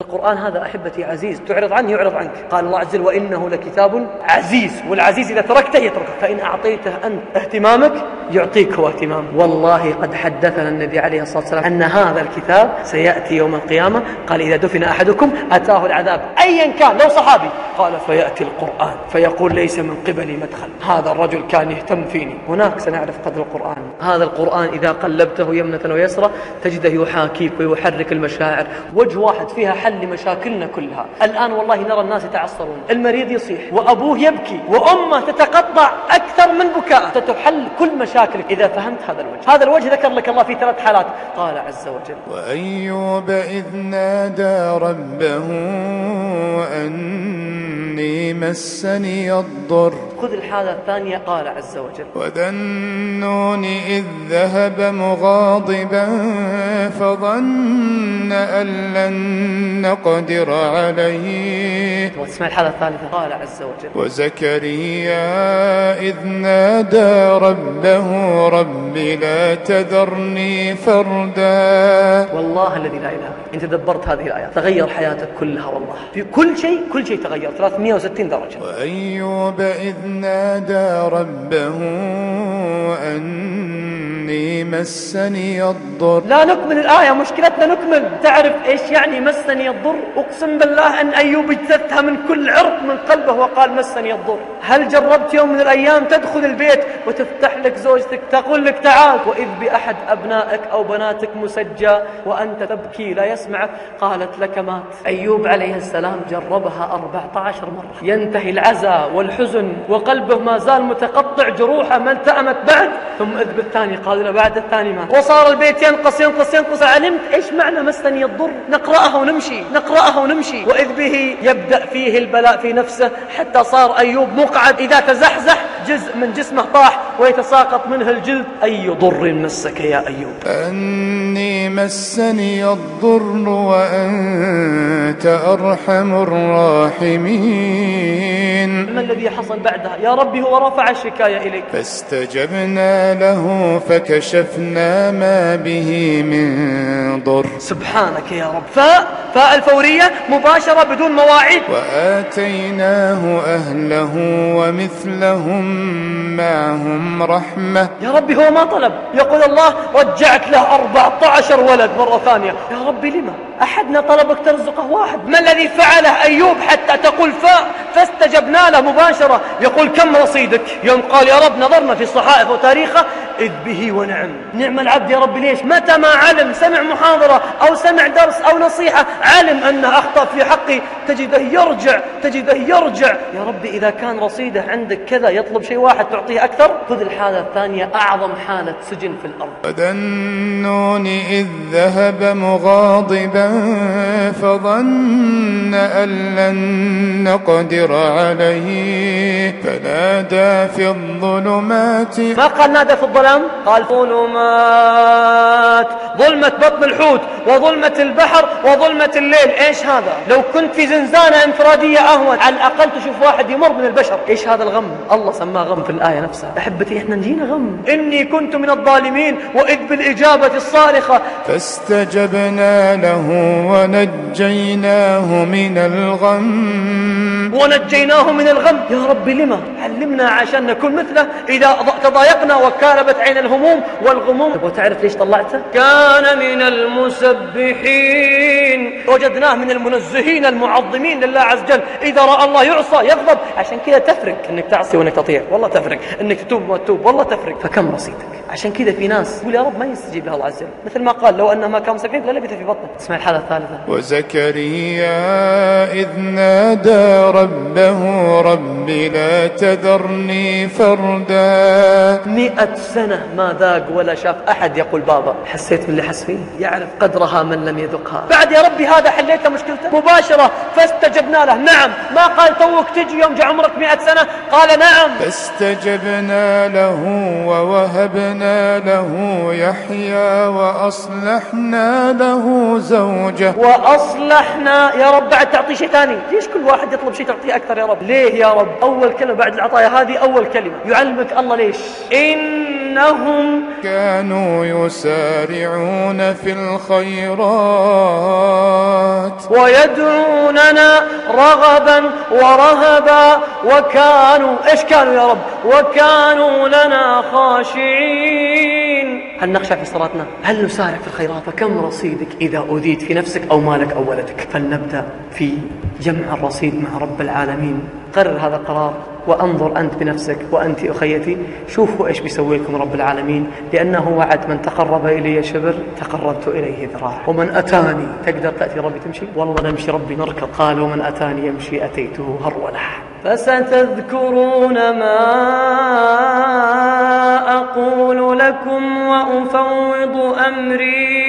القرآن هذا أحبتي عزيز، تعرض عنه يعرض عنك. قال الله عز وجل وإنه لكتاب عزيز، والعزيز إذا تركته يتركك، فإن أعطيته أنت اهتمامك يعطيك هو اهتمام. والله قد حدثنا النبي عليه الصلاة والسلام أن هذا الكتاب سيأتي يوم القيامة، قال إذا دفن أحدكم أتاه العذاب أيا كان، لو صحابي، قال فيأتي القرآن فيقول ليس من قبلي مدخل، هذا الرجل كان يهتم فيني. هناك سنعرف قدر القرآن. هذا القرآن إذا قلبته يمنة ويسرى تجده يحاكيك ويحرك المشاعر. وجه واحد فيها حل لمشاكلنا كلها. الآن والله نرى الناس يتعصرون، المريض يصيح وأبوه يبكي وأمه تتقطع أكثر من بكاء، تتحل كل مشاكلك إذا فهمت هذا الوجه. هذا الوجه ذكر لك الله في 3 حالات. قال عز وجل وأيوب إذ نادى ربه أني مسني الضر. خذ الحالة الثانية. قال عز وجل وذا النون إذ ذهب مغاضبا فظن أن لن نقدر عليه. واسمع الحالة الثالثة. قال عز وجل وزكريا إذ نادى ربه رب لا تذرني فردا. والله الذي لا إله إلا هو، إن تدبرت هذه الآيات تغير حياتك كلها والله، في كل شيء تغير 360 درجة. وأيوب إذ نادى ربه أني مسني الضر. لا نكمل الآية، مشكلتنا نكمل. تعرف إيش يعني مسني الضر؟ أقسم بالله أن أيوب اجتثها من كل عرق من قلبه وقال مسني الضر. هل جربت يوم من الأيام تدخل البيت وتفتح لك زوجتك تقول لك تعال، وإذ بأحد أبنائك أو بناتك مسجى وأنت تبكي لا يسمعك، قالت لك مات؟ أيوب عليه السلام جربها 14 مرة، ينتهي العزاء والحزن وقلبه ما زال متقطع، جروحه ما التأمت بعد، ثم إذ بالثاني قال له بعد الثاني مات، وصار البيت ينقص ينقص ينقص. علمت إيش معنى مسني الضر؟ نقرأها ونمشي. وإذ به يبدأ فيه البلاء في نفسه حتى صار أيوب مقعد، إذا تزحزح جزء من جسمه طاح ويتساقط منه الجلد. أي ضر مسك يا أيوب؟ أني مسني الضر وأنت أرحم الراحمين. ما الذي حصل بعدها؟ يا ربي هو رفع الشكاية إليك، فاستجبنا له فكشفنا ما به من ضر. سبحانك يا رب. فاء الفورية مباشرة بدون مواعيد. وآتيناه أهله ومثلهم معهم رحمة. يا ربي هو ما طلب، يقول الله رجعت له 14 ولد مرة ثانية. يا ربي لما؟ أحدنا طلبك ترزقه واحد. ما الذي فعله أيوب حتى تقول فاستجبنا له مباشرة؟ يقول كم رصيدك؟ يوم قال يا رب نظرنا في الصحائف وتاريخه إذ به نعم العبد يا رب. ليش؟ متى ما علم، سمع محاضرة أو سمع درس أو نصيحة، علم أنه أخطأ في حقي، تجده يرجع. يا ربي إذا كان رصيده عندك كذا يطلب شيء واحد تعطيه أكثر. خذ الحالة الثانية، أعظم حالة سجن في الأرض. وذا النون إذ ذهب مغاضبا فظن أن لن نقدر عليه فنادى في الظلمات. ما قال نادى في الظلام، قال ظلمات، ظلمة بطن الحوت وظلمة البحر وظلمة الليل. إيش هذا؟ لو كنت في زنزانة انفرادية أهون، على الأقل تشوف واحد يمر من البشر. إيش هذا الغم؟ الله سماه غم في الآية نفسها. أحبتي إحنا نجينا غم. إني كنت من الظالمين وإذ بالإجابة الصارخة فاستجبنا له ونجيناه من الغم. يا ربي لما؟ علمنا عشان نكون مثله إذا تضايقنا وكالبت عين الهموم والغموم. تبغى تعرف ليش طلعته؟ كان من المسبحين، وجدناه من المنزهين المعظمين لله عز وجل. إذا رأى الله يعصى يغضب. عشان كذا تفرق انك تعصي وانك تطيع، والله تفرق انك تتوب وتتوب، والله تفرق. فكم رصيدك؟ عشان كذا في ناس يقول يا رب ما يستجيب له الله عز وجل، مثل ما قال لو انه ما كان مسبحين للبث في بطنه. اسمع الحالة الثالثة. وزكريا إذ نادى ربه رب لا تذرني فردا. 100 سنة ما ذاق ولا شاف أحد يقول بابا. حسيت من اللي حس فيه؟ يعرف قدرها من لم يذقها. بعد يا ربي هذا حليت مشكلته مباشرة. فاستجبنا له. نعم، ما قال توك تجي يوم جاء عمرك 100 سنة، قال نعم. فاستجبنا له ووهبنا ووهبنا له يحيى وأصلحنا له زوجه. وأصلحنا يا رب، بعد تعطي شيء ثاني. ليش كل واحد يطلب شيء تعطيه أكثر يا رب؟ ليه يا رب؟ أول كلمة بعد العطايا هذه أول كلمة يعلمك الله ليش. إنهم كانوا يسارعون في الخيرات ويدعوننا رغبا ورهبا وكانوا إيش كانوا يا رب؟ وكانوا لنا خاشعين. هل نخشع في صلاتنا؟ هل نسارع في الخيرات؟ فكم رصيدك إذا أوذيت في نفسك أو مالك أو ولدك؟ فلنبدأ في جمع الرصيد مع رب العالمين. قرر هذا القرار وأنظر أنت بنفسك وأنت أخيتي، شوفوا إيش بيسوي لكم رب العالمين، لأنه وعد من تقرب إلي شبر تقربت إليه ذراع، ومن أتاني تقدر تأتي ربي تمشي؟ والله نمشي ربي نركض. قال ومن أتاني يمشي أتيته هرولة. فستذكرون ما أقول لكم وأفوض أمري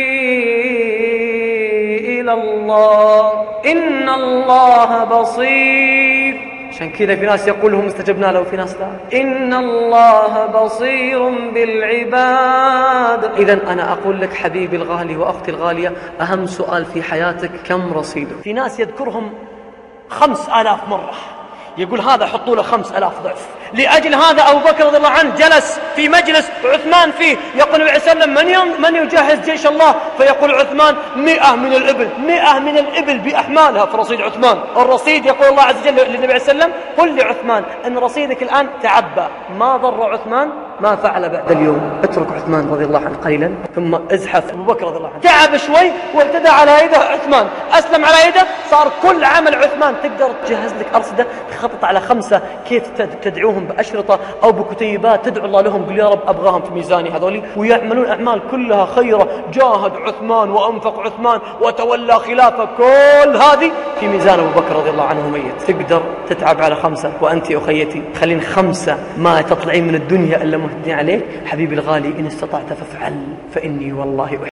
إلى الله إن الله بصير. عشان كذا في ناس يقول لهم استجبنا له وفي ناس لا. إن الله بصير بالعباد. إذن أنا أقول لك حبيبي الغالي وأختي الغالية، أهم سؤال في حياتك كم رصيدك؟ في ناس يذكرهم 5000 مرة، يقول هذا حطوا له 5000 ضعف. لأجل هذا أبو بكر رضي الله عنه جلس في مجلس عثمان فيه، يقول النبي عليه وسلم من يجهز جيش الله؟ فيقول عثمان 100 من الإبل، 100 من الإبل بأحمالها في رصيد عثمان. الرصيد يقول الله عز وجل للنبي عليه وسلم قل لعثمان أن رصيدك الآن تعبى. ما ضر عثمان ما فعل بعد اليوم. اترك عثمان رضي الله عنه قليلا ثم ازحف أبو بكر رضي الله عنه. تعب شوي وابتدى على يده عثمان، أسلم على يده، صار كل عمل عثمان. تقدر تجهز لك أرصدة، تخطط على 5 كيف تدعوهم بأشرطة أو بكتيبات، تدعو الله لهم، قل يا رب أبغاهم في ميزاني هذولي، ويعملون أعمال كلها خيرة. جاهد عثمان وأنفق عثمان وتولى خلافة، كل هذه في ميزان أبو بكر رضي الله عنه ميت. تقدر تتعب على 5 وأنت أخيتي خلين 5 ما تطلعين من الدنيا إلا مهدين عليك. حبيبي الغالي إن استطعت فافعل، فإني والله